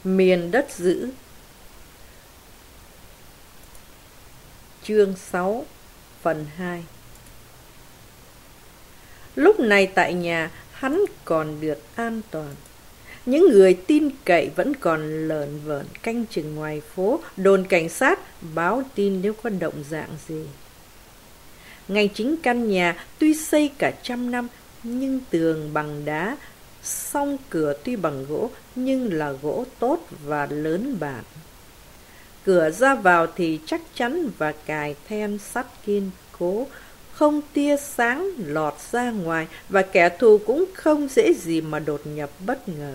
Miền đất dữ. Chương 6 phần 2. Lúc này tại nhà, hắn còn được an toàn. Những người tin cậy vẫn còn lởn vởn canh chừng ngoài phố, đồn cảnh sát báo tin nếu có động dạng gì. Ngay chính căn nhà tuy xây cả 100 năm, nhưng tường bằng đá, song cửa tuy bằng gỗ nhưng là gỗ tốt và lớn bản. Cửa ra vào thì chắc chắn và cài then sắt kiên cố, không tia sáng lọt ra ngoài và kẻ thù cũng không dễ gì mà đột nhập bất ngờ.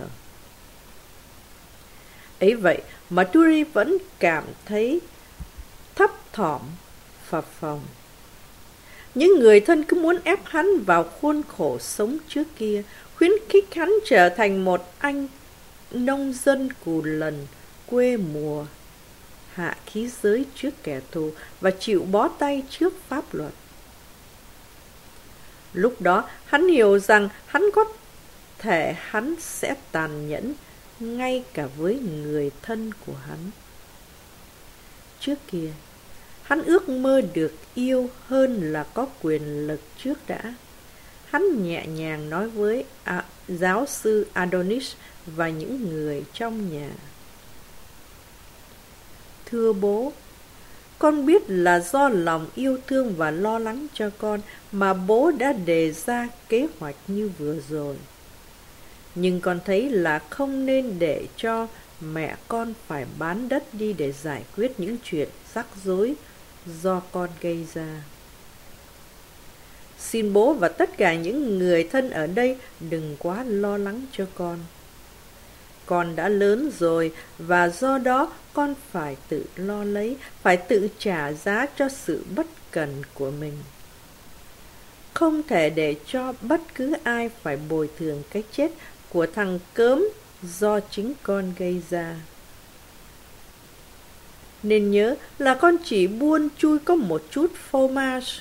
Ấy vậy mà Turi vẫn cảm thấy thấp thỏm, phập phồng. Những người thân cứ muốn ép hắn vào khuôn khổ sống trước kia, khuyến khích hắn trở thành một anh nông dân cù lần, quê mùa, hạ khí giới trước kẻ thù và chịu bó tay trước pháp luật. Lúc đó hắn hiểu rằng hắn sẽ tàn nhẫn ngay cả với người thân của hắn. Trước kia, hắn ước mơ được yêu hơn là có quyền lực trước đã. Hắn nhẹ nhàng nói với giáo sư Adonis và những người trong nhà. Thưa bố, con biết là do lòng yêu thương và lo lắng cho con mà bố đã đề ra kế hoạch như vừa rồi. Nhưng con thấy là không nên để cho mẹ con phải bán đất đi để giải quyết những chuyện rắc rối do con gây ra. Xin bố và tất cả những người thân ở đây đừng quá lo lắng cho con. Con đã lớn rồi và do đó con phải tự lo lấy, phải tự trả giá cho sự bất cần của mình. Không thể để cho bất cứ ai phải bồi thường cái chết của thằng cớm do chính con gây ra. Nên nhớ là con chỉ buôn chui có một chút fromage.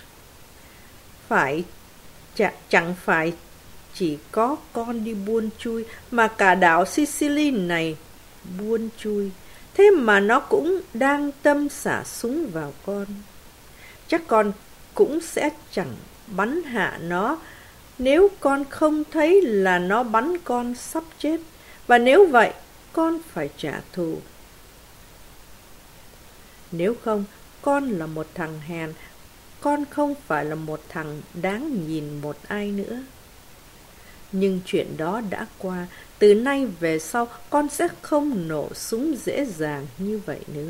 Chẳng phải chỉ có con đi buôn chui mà cả đảo Sicily này buôn chui. Thế mà nó cũng đang tâm xả súng vào con. Chắc con cũng sẽ chẳng bắn hạ nó nếu con không thấy là nó bắn con sắp chết. Và nếu vậy, con phải trả thù. Nếu không, con là một thằng hèn. Con không phải là một thằng đáng nhìn một ai nữa. Nhưng chuyện đó đã qua. Từ nay về sau, con sẽ không nổ súng dễ dàng như vậy nữa.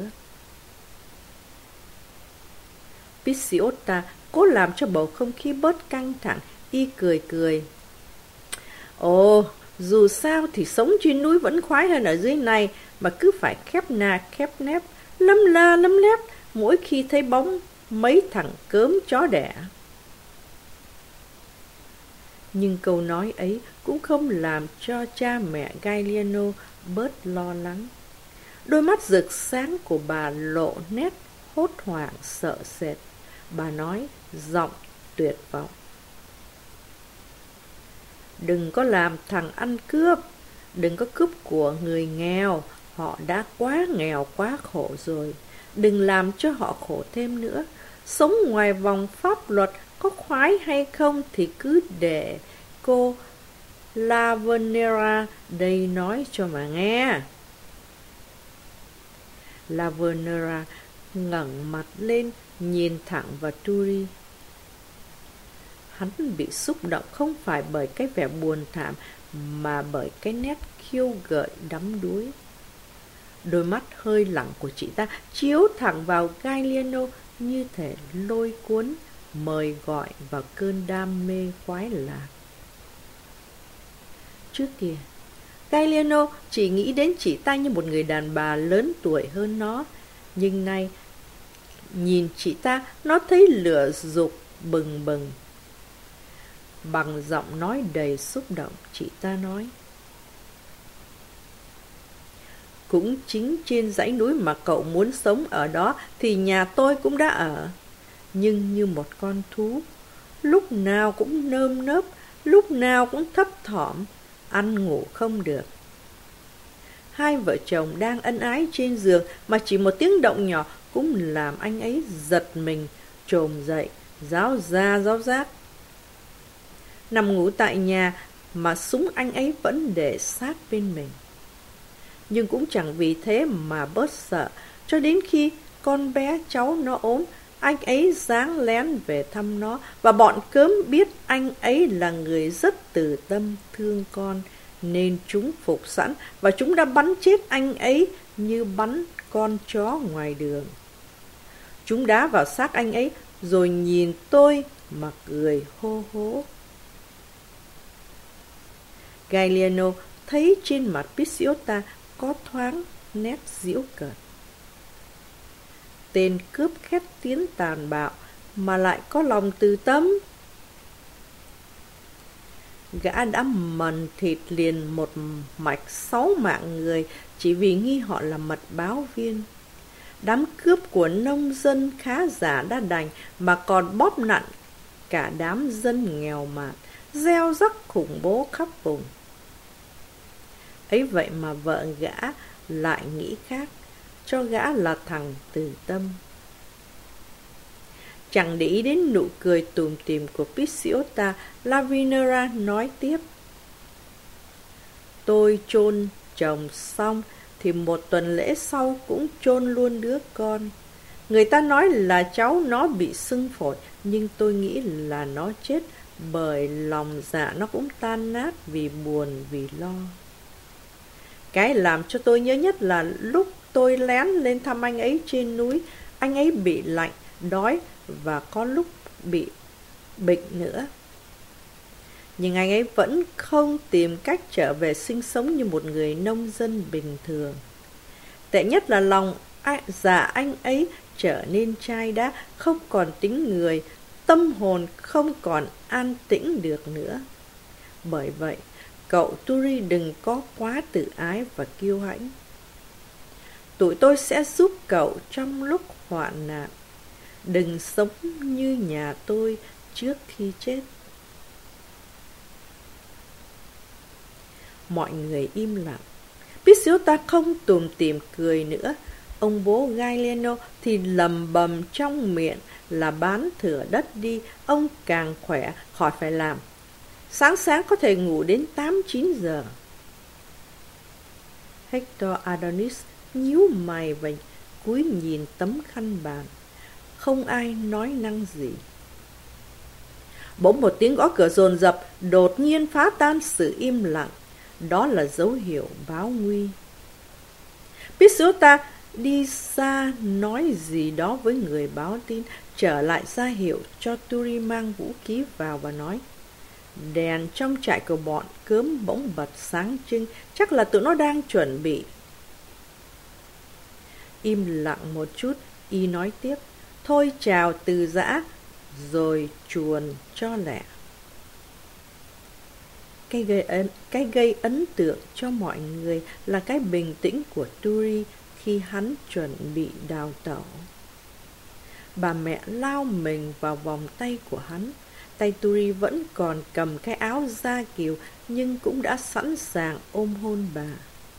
Picciota cố làm cho bầu không khí bớt căng thẳng. Y cười cười. Ồ, dù sao thì sống trên núi vẫn khoái hơn ở dưới này, mà cứ phải khép nà khép nép, lấm la lấm lép mỗi khi thấy bóng mấy thằng cớm chó đẻ. Nhưng câu nói ấy cũng không làm cho cha mẹ Gagliano bớt lo lắng. Đôi mắt rực sáng của bà lộ nét hốt hoảng sợ sệt. Bà nói giọng tuyệt vọng. Đừng có làm thằng ăn cướp. Đừng có cướp của người nghèo. Họ đã quá nghèo quá khổ rồi. Đừng làm cho họ khổ thêm nữa. Sống ngoài vòng pháp luật có khoái hay không thì cứ để cô Lavanera đây nói cho mà nghe. Lavanera ngẩng mặt lên nhìn thẳng vào Turi. Hắn bị xúc động không phải bởi cái vẻ buồn thảm mà bởi cái nét khiêu gợi đắm đuối. Đôi mắt hơi lặng của chị ta chiếu thẳng vào Gagliano như thể lôi cuốn, mời gọi vào cơn đam mê khoái lạc. Trước kia, Gagliano chỉ nghĩ đến chị ta như một người đàn bà lớn tuổi hơn nó. Nhưng nay, nhìn chị ta, nó thấy lửa dục bừng bừng. Bằng giọng nói đầy xúc động, chị ta nói. Cũng chính trên dãy núi mà cậu muốn sống ở đó thì nhà tôi cũng đã ở. Nhưng như một con thú, lúc nào cũng nơm nớp, lúc nào cũng thấp thỏm, ăn ngủ không được. Hai vợ chồng đang ân ái trên giường mà chỉ một tiếng động nhỏ cũng làm anh ấy giật mình, chồm dậy, ráo ra ráo rác. Nằm ngủ tại nhà mà súng anh ấy vẫn để sát bên mình. Nhưng cũng chẳng vì thế mà bớt sợ, cho đến khi con bé cháu nó ốm, anh ấy ráng lén về thăm nó, và bọn cớm biết anh ấy là người rất từ tâm thương con, nên chúng phục sẵn, và chúng đã bắn chết anh ấy như bắn con chó ngoài đường. Chúng đá vào xác anh ấy, rồi nhìn tôi mà cười hô hố. Gagliano thấy trên mặt Picciota có thoáng nét giễu cợt. Tên cướp khét tiếng tàn bạo mà lại có lòng từ tâm. Gã đã mần thịt liền một mạch 6 mạng người chỉ vì nghi họ là mật báo viên. Đám cướp của nông dân khá giả đã đành mà còn bóp nặn cả đám dân nghèo mạt, gieo rắc khủng bố khắp vùng. Ấy vậy mà vợ gã lại nghĩ khác, cho gã là thằng từ tâm. Chẳng để ý đến nụ cười tủm tỉm của Picciota, Lavinera nói tiếp. Tôi chôn chồng xong thì một tuần lễ sau cũng chôn luôn đứa con. Người ta nói là cháu nó bị sưng phổi, nhưng tôi nghĩ là nó chết bởi lòng dạ nó cũng tan nát vì buồn, vì lo. Cái làm cho tôi nhớ nhất là lúc tôi lén lên thăm anh ấy trên núi, anh ấy bị lạnh, đói và có lúc bị bệnh nữa. Nhưng anh ấy vẫn không tìm cách trở về sinh sống như một người nông dân bình thường. Tệ nhất là lòng dạ anh ấy trở nên chai đá, không còn tính người, tâm hồn không còn an tĩnh được nữa. Bởi vậy, cậu Turi đừng có quá tự ái và kiêu hãnh. Tụi tôi sẽ giúp cậu trong lúc hoạn nạn. Đừng sống như nhà tôi trước khi chết. Mọi người im lặng. Picciota không tủm tỉm cười nữa. Ông bố Gagliano thì lầm bầm trong miệng là bán thửa đất đi, ông càng khỏe khỏi phải làm. Sáng sáng có thể ngủ đến 8-9 giờ. Hector Adonis nhíu mày và cúi nhìn tấm khăn bàn. Không ai nói năng gì. Bỗng một tiếng gõ cửa dồn dập đột nhiên phá tan sự im lặng. Đó là dấu hiệu báo nguy. Picciota đi ra nói gì đó với người báo tin, trở lại ra hiệu cho Turi mang vũ khí vào và nói. Đèn trong trại của bọn cớm bỗng bật sáng trưng, chắc là tụi nó đang chuẩn bị. Im lặng một chút, y nói tiếp. Thôi chào từ giã, rồi chuồn cho lẹ. Cái gây ấn tượng cho mọi người là cái bình tĩnh của Turi khi hắn chuẩn bị đào tẩu. Bà mẹ lao mình vào vòng tay của hắn. Tay Turi vẫn còn cầm cái áo da kiều, nhưng cũng đã sẵn sàng ôm hôn bà.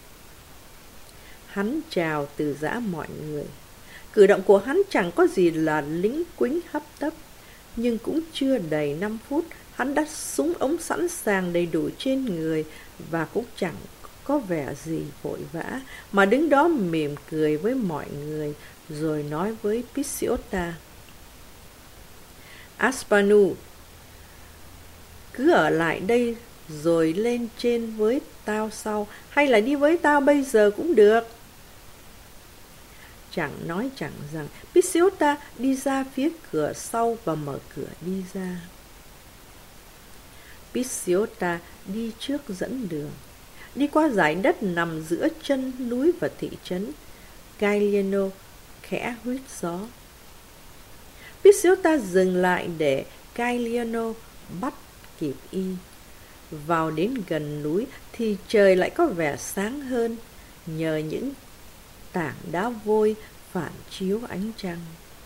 Hắn chào từ giã mọi người. Cử động của hắn chẳng có gì là lính quính hấp tấp, nhưng cũng chưa đầy 5 phút, hắn đã súng ống sẵn sàng đầy đủ trên người và cũng chẳng có vẻ gì vội vã, mà đứng đó mỉm cười với mọi người, rồi nói với Picciota. Aspanu, cứ ở lại đây rồi lên trên với tao sau, hay là đi với tao bây giờ cũng được. Chẳng nói chẳng rằng, Picciota đi ra phía cửa sau và mở cửa đi ra. Picciota đi trước dẫn đường. Đi qua dải đất nằm giữa chân núi và thị trấn. Gagliano khẽ huýt gió. Picciota dừng lại để Gagliano bắt kịp y. Vào đến gần núi thì trời lại có vẻ sáng hơn, nhờ những tảng đá vôi phản chiếu ánh trăng.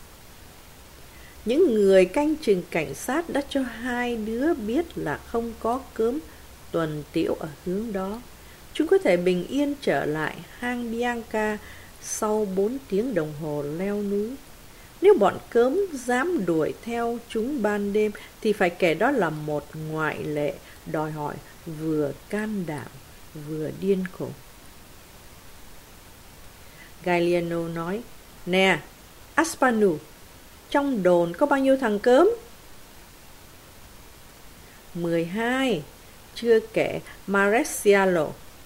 Những người canh chừng cảnh sát đã cho hai đứa biết là không có cớm tuần tiễu ở hướng đó. chúng có thể bình yên trở lại hang Bianca sau 4 tiếng đồng hồ leo núi. Nếu bọn cớm dám đuổi theo chúng ban đêm thì phải kể đó là một ngoại lệ đòi hỏi vừa can đảm vừa điên khùng. Galliano nói, nè, Aspanu, trong đồn có bao nhiêu thằng cớm? 12, chưa kể Maresialo.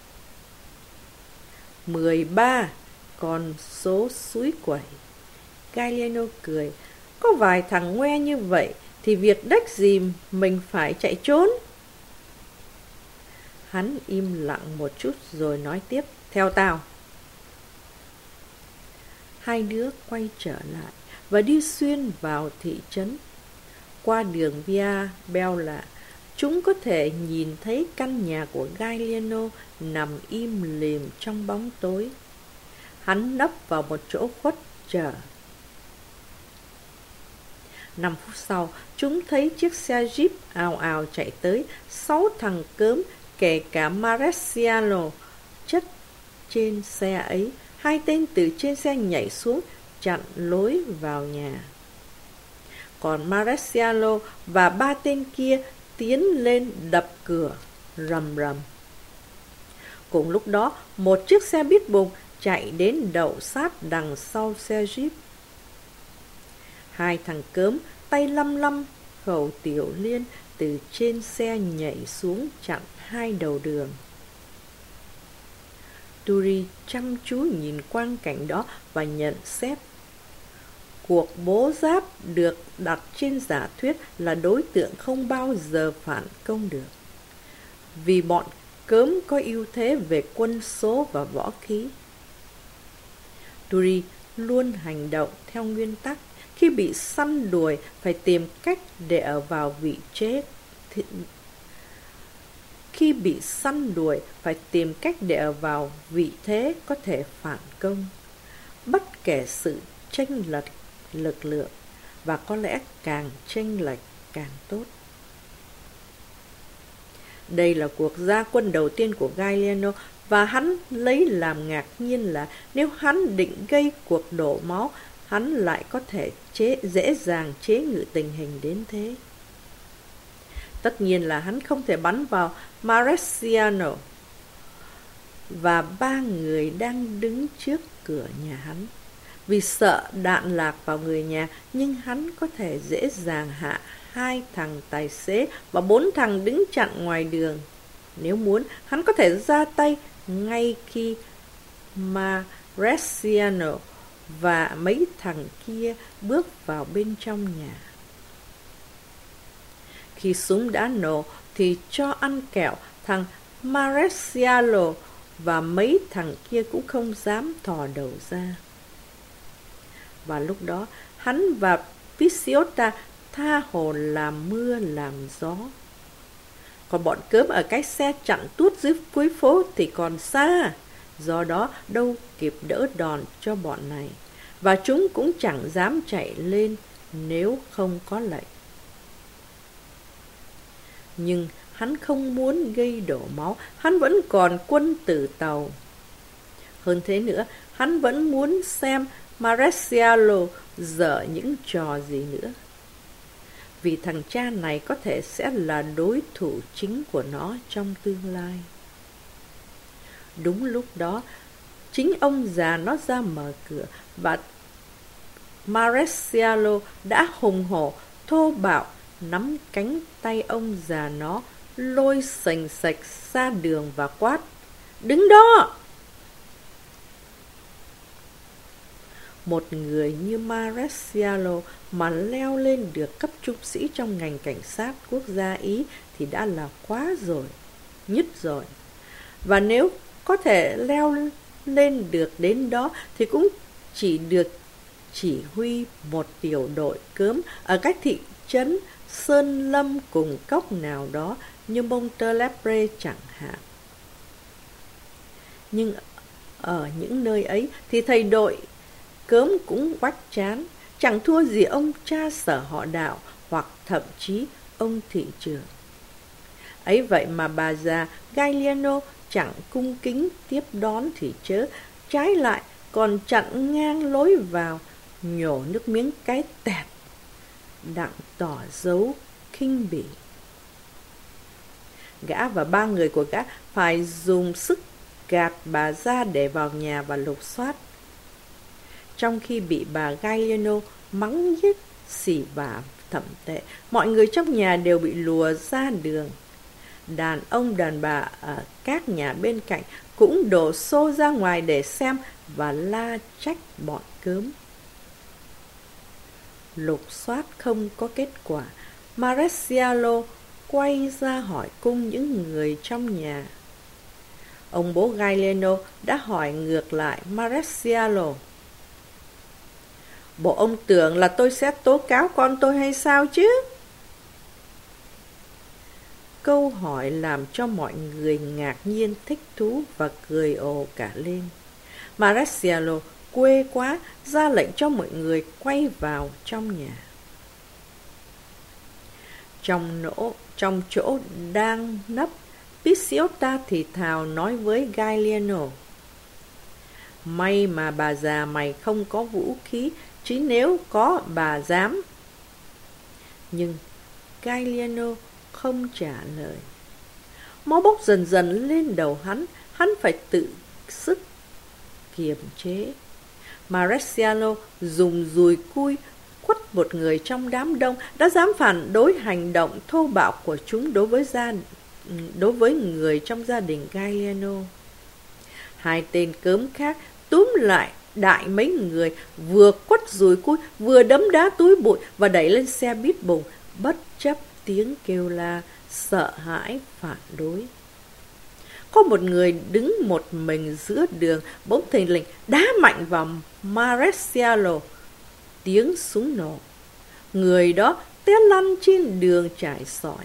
13, còn số suối quẩy. Galliano cười, có vài thằng ngoe như vậy thì việc đếch gì mình phải chạy trốn. Hắn im lặng một chút rồi nói tiếp, theo tao. Hai đứa quay trở lại và đi xuyên vào thị trấn. Qua đường Via Bella, chúng có thể nhìn thấy căn nhà của Galliano nằm im lìm trong bóng tối. Hắn nấp vào một chỗ khuất chờ. 5 phút sau, chúng thấy chiếc xe Jeep ào ào chạy tới. 6 thằng cớm, kể cả Maresiano, chất trên xe ấy. 2 tên từ trên xe nhảy xuống, chặn lối vào nhà. Còn Maresiano và 3 tên kia tiến lên đập cửa, rầm rầm. Cùng lúc đó, một chiếc xe bít bùng chạy đến đậu sát đằng sau xe Jeep. 2 thằng cớm tay lăm lăm khẩu tiểu liên từ trên xe nhảy xuống chặn hai đầu đường. Turi chăm chú nhìn quang cảnh đó và nhận xét. Cuộc bố giáp được đặt trên giả thuyết là đối tượng không bao giờ phản công được. Vì bọn cớm có ưu thế về quân số và võ khí. Turi luôn hành động theo nguyên tắc. Khi bị săn đuổi phải tìm cách để ở vào vị trí. Khi bị săn đuổi phải tìm cách để ở vào vị thế có thể phản công. Bất kể sự chênh lệch lực lượng, và có lẽ càng chênh lệch càng tốt. Đây là cuộc ra quân đầu tiên của Galliano, và hắn lấy làm ngạc nhiên là nếu hắn định gây cuộc đổ máu, hắn lại có thể dễ dàng chế ngự tình hình đến thế. Tất nhiên là hắn không thể bắn vào Maresiano và 3 người đang đứng trước cửa nhà hắn. Vì sợ đạn lạc vào người nhà, nhưng hắn có thể dễ dàng hạ 2 thằng tài xế và 4 thằng đứng chặn ngoài đường. Nếu muốn, hắn có thể ra tay ngay khi Maresiano và mấy thằng kia bước vào bên trong nhà. Khi súng đã nổ thì cho ăn kẹo, thằng Maresiano và mấy thằng kia cũng không dám thò đầu ra. Và lúc đó, hắn và Picciota tha hồ làm mưa làm gió. Còn bọn cớm ở cái xe chặn tuốt dưới cuối phố thì còn xa, do đó đâu kịp đỡ đòn cho bọn này, và chúng cũng chẳng dám chạy lên nếu không có lệnh. Nhưng hắn không muốn gây đổ máu, hắn vẫn còn quân tử tàu. Hơn thế nữa, hắn vẫn muốn xem Maresialo dở những trò gì nữa. Vì thằng cha này có thể sẽ là đối thủ chính của nó trong tương lai. Đúng lúc đó, chính ông già nó ra mở cửa, và Maresialo đã hùng hổ, thô bạo, nắm cánh tay ông già nó, lôi sành sạch ra đường và quát, đứng đó! Một người như Maresialo mà leo lên được cấp trung sĩ trong ngành cảnh sát quốc gia Ý thì đã là quá rồi, nhất rồi. Và nếu có thể leo lên được đến đó thì cũng chỉ được chỉ huy một tiểu đội cớm ở các thị trấn Sơn Lâm cùng cốc nào đó như Montelepre chẳng hạn. Nhưng ở những nơi ấy thì thầy đội cớm cũng quách chán, chẳng thua gì ông cha sở họ Đạo hoặc thậm chí ông thị trưởng. Ấy vậy mà bà già Galliano chẳng cung kính tiếp đón thì chớ, trái lại còn chặn ngang lối vào, nhổ nước miếng cái tẹt, đặng tỏ dấu khinh bỉ. Gã và 3 người của gã phải dùng sức gạt bà ra để vào nhà và lục soát. Trong khi bị bà Galliano mắng nhiếc, xỉ vả thậm tệ, mọi người trong nhà đều bị lùa ra đường. Đàn ông đàn bà ở các nhà bên cạnh cũng đổ xô ra ngoài để xem và la trách bọn cớm. Lục soát không có kết quả, Maresialo quay ra hỏi cung những người trong nhà. Ông bố Galliano đã hỏi ngược lại Maresialo: "Bộ ông tưởng là tôi sẽ tố cáo con tôi hay sao chứ?" Câu hỏi làm cho mọi người ngạc nhiên, thích thú và cười ồ cả lên. Maresialo quê quá, ra lệnh cho mọi người quay vào trong nhà. Trong chỗ đang nấp, Picciota thì thào nói với Galliano: "May mà bà già mày không có vũ khí, chứ nếu có bà dám." Nhưng Galliano không trả lời. Máu bốc dần dần lên đầu hắn phải tự sức kiềm chế. Maresialo dùng dùi cui quất một người trong đám đông đã dám phản đối hành động thô bạo của chúng đối với người trong gia đình Galliano. 2 tên cớm khác túm lại đại mấy người, vừa quất dùi cui vừa đấm đá túi bụi và đẩy lên xe bít bùng, bất chấp tiếng kêu la sợ hãi phản đối. Có một người đứng một mình giữa đường, bỗng thình lình đá mạnh vào Maresialo. Tiếng súng nổ, người đó té lăn trên đường trải sỏi.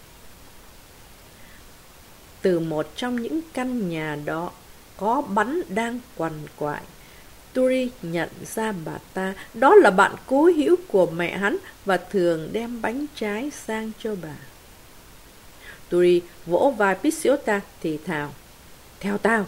Từ một trong những căn nhà đó có bắn đang quằn quại. Turi nhận ra bà ta, đó là bạn cố hữu của mẹ hắn và thường đem bánh trái sang cho bà. Turi vỗ vai Picciota thì thào: "Theo tao."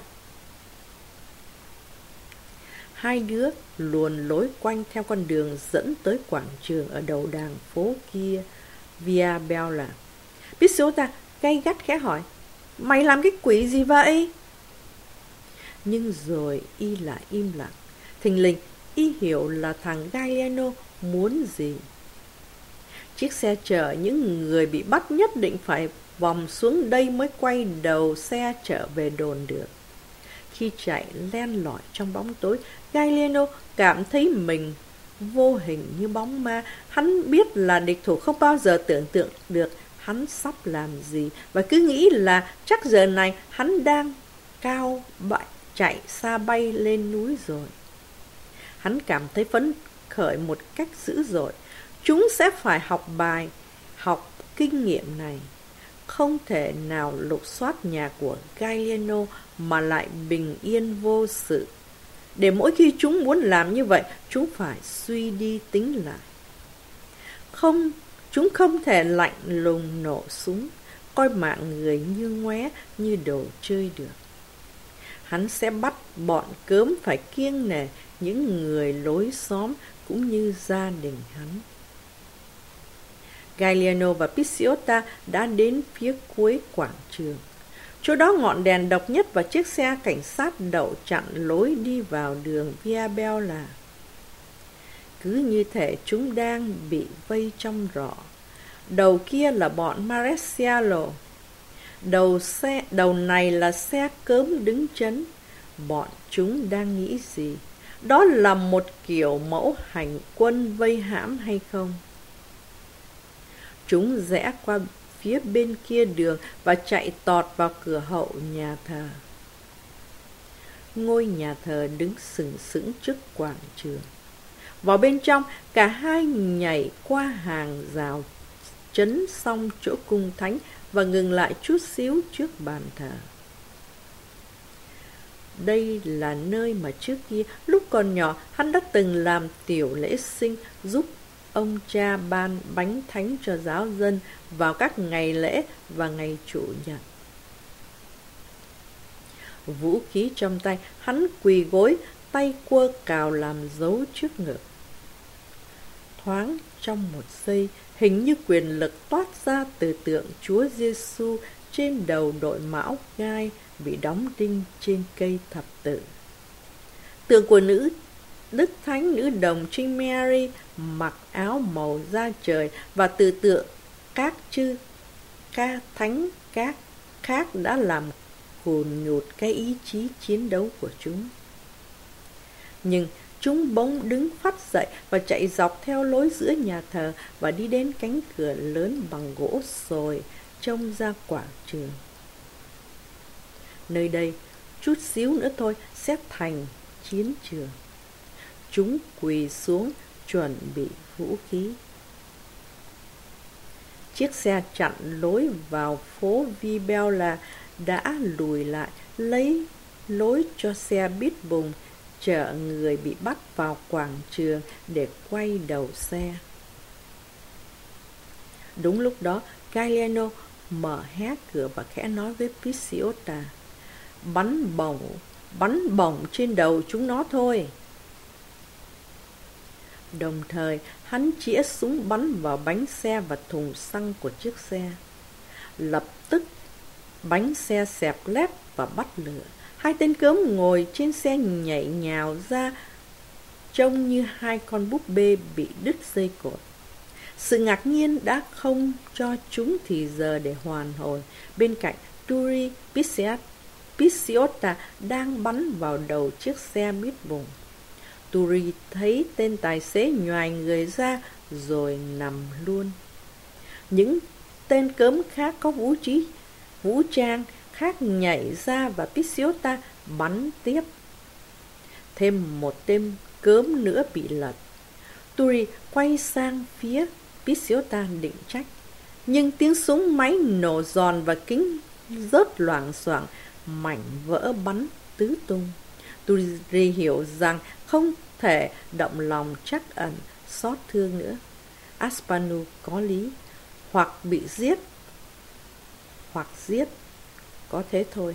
Hai đứa luồn lối quanh theo con đường dẫn tới quảng trường ở đầu đàng phố kia, Via Bella. Picciota gay gắt khẽ hỏi: "Mày làm cái quỷ gì vậy?" Nhưng rồi y lại im lặng. Thình lình y hiểu là thằng Galliano muốn gì. Chiếc xe chở những người bị bắt nhất định phải vòng xuống đây mới quay đầu xe trở về đồn được. Khi chạy len lỏi trong bóng tối, Galliano cảm thấy mình vô hình như bóng ma. Hắn biết là địch thủ không bao giờ tưởng tượng được hắn sắp làm gì, và cứ nghĩ là chắc giờ này hắn đang cao bại chạy xa bay lên núi rồi. Hắn cảm thấy phấn khởi một cách dữ dội. Chúng sẽ phải học kinh nghiệm này. Không thể nào lục soát nhà của Galliano mà lại bình yên vô sự. Để mỗi khi chúng muốn làm như vậy, chúng phải suy đi tính lại. Chúng không thể lạnh lùng nổ súng, coi mạng người như ngoé, như đồ chơi được. Hắn sẽ bắt bọn cớm phải kiêng nể những người lối xóm cũng như gia đình hắn. Galliano và Picciota đã đến phía cuối quảng trường. Chỗ đó ngọn đèn độc nhất và chiếc xe cảnh sát đậu chặn lối đi vào đường Via Bella. Cứ như thể chúng đang bị vây trong rọ. Đầu kia là bọn Maresialo. Đầu này là xe cớm đứng chấn. Bọn chúng đang nghĩ gì? Đó là một kiểu mẫu hành quân vây hãm hay không? Chúng rẽ qua phía bên kia đường và chạy tọt vào cửa hậu nhà thờ. Ngôi nhà thờ đứng sừng sững trước quảng trường. Vào bên trong, cả hai nhảy qua hàng rào chấn xong chỗ cung thánh và ngừng lại chút xíu trước bàn thờ. Đây là nơi mà trước kia, lúc còn nhỏ, hắn đã từng làm tiểu lễ sinh, giúp ông cha ban bánh thánh cho giáo dân vào các ngày lễ và ngày chủ nhật. Vũ khí trong tay, hắn quỳ gối, tay quơ cào làm dấu trước ngực. Thoáng trong một giây, hình như quyền lực toát ra từ tượng Chúa Giêsu trên đầu đội mão gai bị đóng đinh trên cây thập tự. Tượng của nữ Đức Thánh Nữ Đồng Trinh Mary mặc áo màu da trời, và từ tượng các chư ca thánh các khác đã làm cùn nhụt cái ý chí chiến đấu của chúng. Nhưng chúng bỗng đứng phắt dậy và chạy dọc theo lối giữa nhà thờ và đi đến cánh cửa lớn bằng gỗ sồi trông ra quảng trường. Nơi đây, chút xíu nữa thôi sẽ thành chiến trường. Chúng quỳ xuống chuẩn bị vũ khí. Chiếc xe chặn lối vào phố Vibella đã lùi lại, lấy lối cho xe bít bùng chở người bị bắt vào quảng trường để quay đầu xe. Đúng lúc đó, Galliano mở hé cửa và khẽ nói với Picciota: bắn bổng trên đầu chúng nó thôi. Đồng thời, hắn chĩa súng bắn vào bánh xe và thùng xăng của chiếc xe. Lập tức, bánh xe xẹp lép và bắt lửa. Hai tên cớm ngồi trên xe nhảy nhào ra, trông như hai con búp bê bị đứt dây cột. Sự ngạc nhiên đã không cho chúng thì giờ để hoàn hồn. Bên cạnh, Turi Picciota đang bắn vào đầu chiếc xe bít bùng. Turi thấy tên tài xế nhoài người ra rồi nằm luôn. Những tên cớm khác có vũ trang khác nhảy ra và Picciota bắn tiếp. Thêm một tên cớm nữa bị lật. Turi quay sang phía Picciota định trách, nhưng tiếng súng máy nổ giòn và kính rớt loảng xoảng, mảnh vỡ bắn tứ tung. Turi hiểu rằng không thể động lòng trắc ẩn xót thương nữa. Aspanu có lý, hoặc bị giết, hoặc giết, có thế thôi.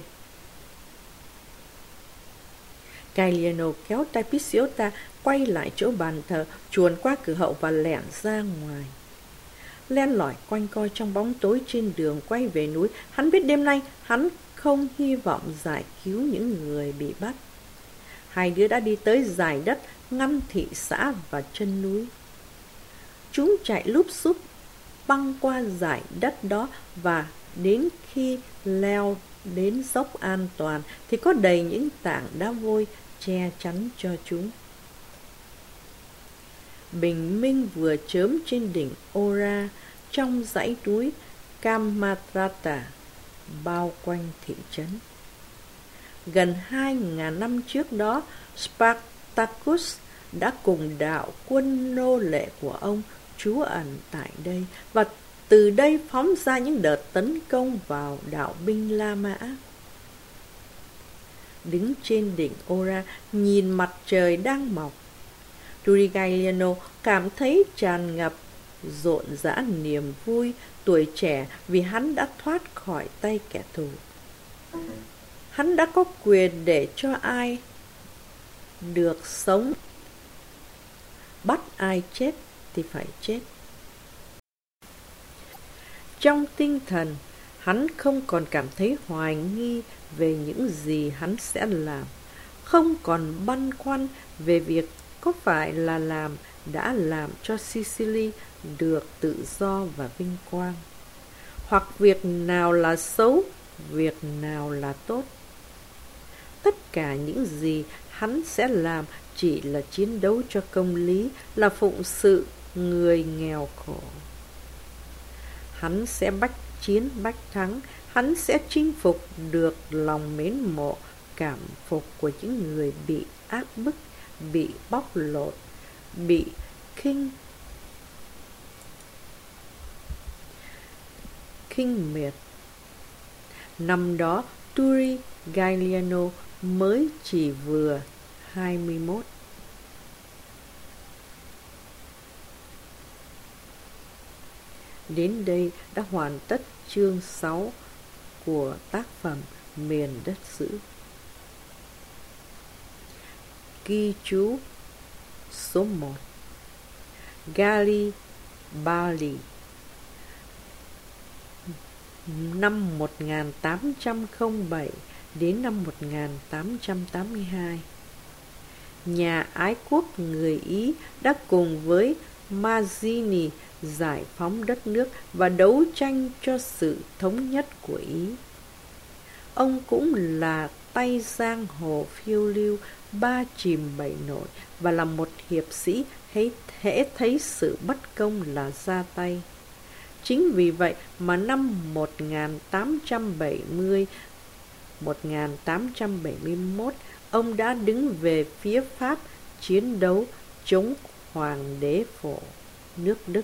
Galliano kéo tay Picciota quay lại chỗ bàn thờ, chuồn qua cửa hậu và lẻn ra ngoài. Len lỏi quanh coi trong bóng tối trên đường quay về núi. Hắn biết đêm nay hắn không hy vọng giải cứu những người bị bắt. Hai đứa đã đi tới dải đất ngăn thị xã và chân núi. Chúng chạy lúp xúp băng qua dải đất đó, và đến khi leo đến dốc an toàn thì có đầy những tảng đá vôi che chắn cho chúng. Bình minh vừa chớm trên đỉnh Ora, trong dãy núi Kamatrata bao quanh thị trấn. Gần 2.000 năm trước đó, Spartacus đã cùng đạo quân nô lệ của ông trú ẩn tại đây, và từ đây phóng ra những đợt tấn công vào đạo binh La Mã. Đứng trên đỉnh Ora, nhìn mặt trời đang mọc, Galliano cảm thấy tràn ngập rộn rã niềm vui tuổi trẻ vì hắn đã thoát khỏi tay kẻ thù. Hắn đã có quyền để cho ai được sống, bắt ai chết thì phải chết. Trong tinh thần, hắn không còn cảm thấy hoài nghi về những gì hắn sẽ làm, không còn băn khoăn về việc có phải là đã làm cho Sicily được tự do và vinh quang, hoặc việc nào là xấu, việc nào là tốt. Tất cả những gì hắn sẽ làm chỉ là chiến đấu cho công lý, là phụng sự người nghèo khổ. Hắn sẽ bách chiến bách thắng, hắn sẽ chinh phục được lòng mến mộ, cảm phục của những người bị áp bức, bị bóc lột, bị khinh miệt. Năm đó, Turi Galliano mới chỉ vừa 21. Đến đây đã hoàn tất chương 6 của tác phẩm Miền Đất Dữ. Ghi chú số 1. Garibaldi năm 1807 đến năm 1882. Nhà ái quốc người Ý đã cùng với Mazzini giải phóng đất nước và đấu tranh cho sự thống nhất của Ý. Ông cũng là tay giang hồ phiêu lưu, ba chìm bảy nổi và là một hiệp sĩ hễ thấy sự bất công là ra tay. Chính vì vậy mà năm 1870-1871, ông đã đứng về phía Pháp chiến đấu chống Hoàng đế Phổ, nước Đức.